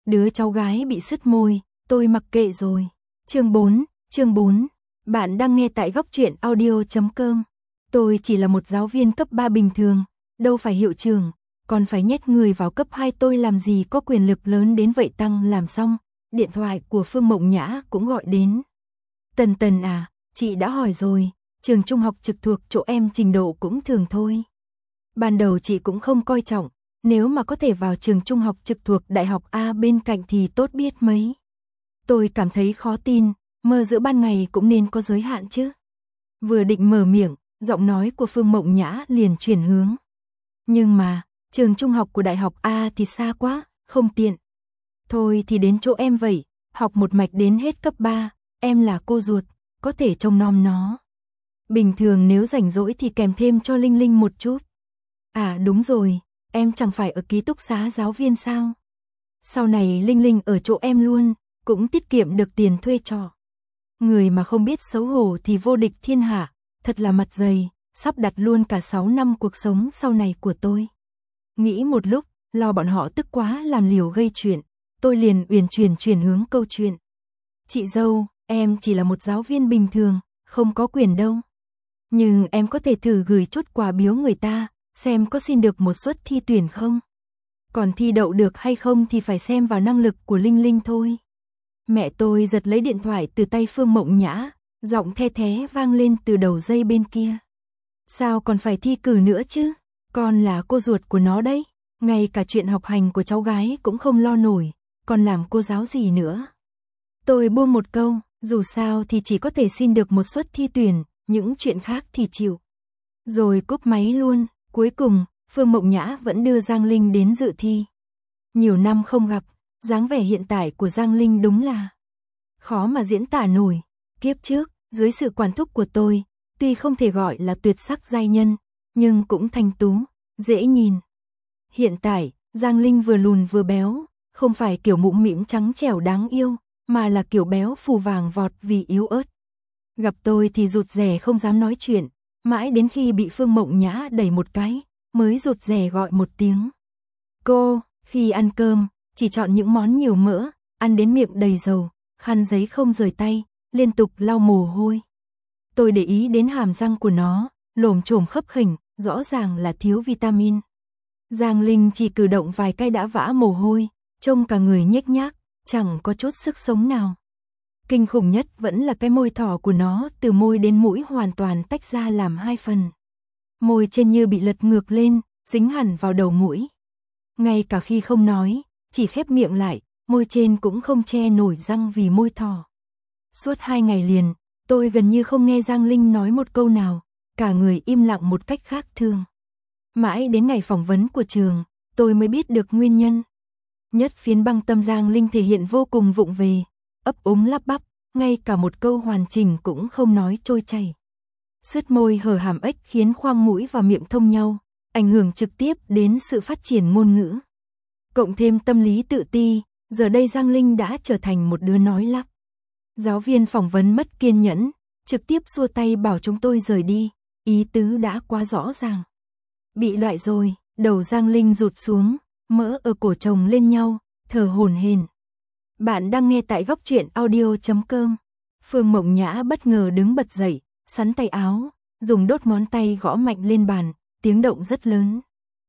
Đứa cháu gái bị sứt môi, tôi mặc kệ rồi. Chương 4, bạn đang nghe tại goctruyện.audio.com. Tôi chỉ là một giáo viên cấp 3 bình thường, đâu phải hiệu trưởng, còn phải nhét người vào cấp 2 tôi làm gì có quyền lực lớn đến vậy. Tăng làm xong, điện thoại của Phương Mộng Nhã cũng gọi đến. Tần à, chị đã hỏi rồi, trường trung học trực thuộc chỗ em trình độ cũng thường thôi. Ban đầu chị cũng không coi trọng, nếu mà có thể vào trường trung học trực thuộc đại học A bên cạnh thì tốt biết mấy. Tôi cảm thấy khó tin, mơ giữa ban ngày cũng nên có giới hạn chứ. Vừa định mở miệng, giọng nói của Phương Mộng Nhã liền chuyển hướng. Nhưng mà, trường trung học của đại học A thì xa quá, không tiện. Thôi thì đến chỗ em vậy, học một mạch đến hết cấp 3, em là cô ruột, có thể trông nom nó. Bình thường nếu rảnh rỗi thì kèm thêm cho Linh Linh một chút. À đúng rồi, em chẳng phải ở ký túc xá giáo viên sao? Sau này Linh Linh ở chỗ em luôn, cũng tiết kiệm được tiền thuê trọ. Người mà không biết xấu hổ thì vô địch thiên hạ, thật là mặt dày, sắp đặt luôn cả 6 năm cuộc sống sau này của tôi. Nghĩ một lúc, lo bọn họ tức quá làm liều gây chuyện, tôi liền uyển chuyển hướng câu chuyện. Chị dâu, em chỉ là một giáo viên bình thường, không có quyền đâu. Nhưng em có thể thử gửi chút quà biếu người ta, xem có xin được một suất thi tuyển không. Còn thi đậu được hay không thì phải xem vào năng lực của Linh Linh thôi. Mẹ tôi giật lấy điện thoại từ tay Phương Mộng Nhã, giọng the thé vang lên từ đầu dây bên kia. Sao còn phải thi cử nữa chứ? Con là cô ruột của nó đấy, ngay cả chuyện học hành của cháu gái cũng không lo nổi, còn làm cô giáo gì nữa. Tôi buông một câu, dù sao thì chỉ có thể xin được một suất thi tuyển, những chuyện khác thì chịu. Rồi cúp máy luôn, cuối cùng, Phương Mộng Nhã vẫn đưa Giang Linh đến dự thi. Nhiều năm không gặp, dáng vẻ hiện tại của Giang Linh đúng là khó mà diễn tả nổi. Kiếp trước, dưới sự quản thúc của tôi, tuy không thể gọi là tuyệt sắc giai nhân, nhưng cũng thanh tú, dễ nhìn. Hiện tại, Giang Linh vừa lùn vừa béo, không phải kiểu mũm mĩm trắng trẻo đáng yêu, mà là kiểu béo phù vàng vọt vì yếu ớt. Gặp tôi thì rụt rè không dám nói chuyện, mãi đến khi bị Phương Mộng Nhã đẩy một cái, mới rụt rè gọi một tiếng. Cô, khi ăn cơm, chỉ chọn những món nhiều mỡ, ăn đến miệng đầy dầu, khăn giấy không rời tay, liên tục lau mồ hôi. Tôi để ý đến hàm răng của nó, lồm chồm khấp khỉnh, rõ ràng là thiếu vitamin. Giang Linh chỉ cử động vài cái đã vã mồ hôi, trông cả người nhếch nhác, chẳng có chút sức sống nào. Kinh khủng nhất vẫn là cái môi thỏ của nó, từ môi đến mũi hoàn toàn tách ra làm hai phần. Môi trên như bị lật ngược lên, dính hẳn vào đầu mũi. Ngay cả khi không nói, chỉ khép miệng lại, môi trên cũng không che nổi răng vì môi thỏ. Suốt 2 ngày liền, tôi gần như không nghe Giang Linh nói một câu nào, cả người im lặng một cách khác thường. Mãi đến ngày phỏng vấn của trường, tôi mới biết được nguyên nhân. Nhất phiến băng tâm Giang Linh thể hiện vô cùng vụng về, ấp úng lắp bắp, ngay cả một câu hoàn chỉnh cũng không nói trôi chảy. Sứt môi hở hàm ếch khiến khoang mũi và miệng thông nhau, ảnh hưởng trực tiếp đến sự phát triển ngôn ngữ. Cộng thêm tâm lý tự ti, giờ đây Giang Linh đã trở thành một đứa nói lắp. Giáo viên phỏng vấn mất kiên nhẫn, trực tiếp xua tay bảo chúng tôi rời đi, ý tứ đã quá rõ ràng. Bị loại rồi, đầu Giang Linh rụt xuống, mỡ ở cổ chồng lên nhau, thở hổn hển. Bạn đang nghe tại goctruyện.audio.com. Phương Mộng Nhã bất ngờ đứng bật dậy, sắn tay áo, dùng đốt ngón tay gõ mạnh lên bàn, tiếng động rất lớn.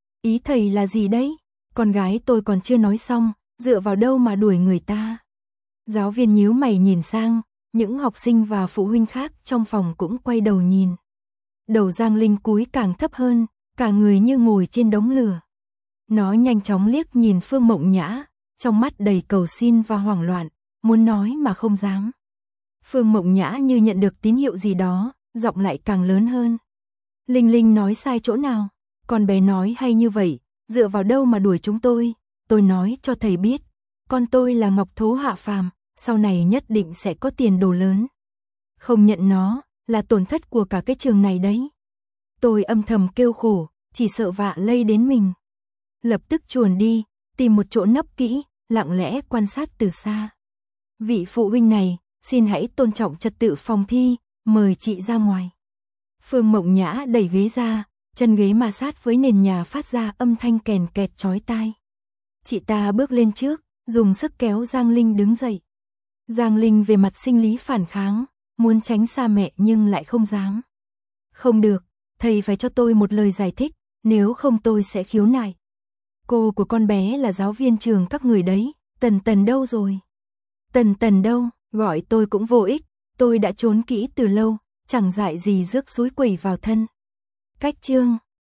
Ý thầy là gì đấy? Con gái tôi còn chưa nói xong, dựa vào đâu mà đuổi người ta? Giáo viên nhíu mày nhìn sang, những học sinh và phụ huynh khác trong phòng cũng quay đầu nhìn. Đầu Giang Linh cúi càng thấp hơn, cả người như ngồi trên đống lửa. Nó nhanh chóng liếc nhìn Phương Mộng Nhã, trong mắt đầy cầu xin và hoảng loạn, muốn nói mà không dám. Phương Mộng Nhã như nhận được tín hiệu gì đó, giọng lại càng lớn hơn. Linh Linh nói sai chỗ nào? Con bé nói hay như vậy, dựa vào đâu mà đuổi chúng tôi? Tôi nói cho thầy biết, con tôi là ngọc thố hạ phàm, sau này nhất định sẽ có tiền đồ lớn. Không nhận nó, là tổn thất của cả cái trường này đấy. Tôi âm thầm kêu khổ, chỉ sợ vạ lây đến mình. Lập tức chuồn đi, tìm một chỗ nấp kỹ, lặng lẽ quan sát từ xa. Vị phụ huynh này, xin hãy tôn trọng trật tự phòng thi, mời chị ra ngoài. Phương Mộng Nhã đẩy ghế ra, chân ghế ma sát với nền nhà phát ra âm thanh kèn kẹt chói tai. Chị ta bước lên trước, dùng sức kéo Giang Linh đứng dậy. Giang Linh về mặt sinh lý phản kháng, muốn tránh xa mẹ nhưng lại không dám. Không được, thầy phải cho tôi một lời giải thích, nếu không tôi sẽ khiếu nại. Cô của con bé là giáo viên trường các người đấy, Tần Tần đâu rồi? Tần Tần đâu, gọi tôi cũng vô ích, tôi đã trốn kỹ từ lâu, chẳng dại gì rước suối quẩy vào thân. Cách chương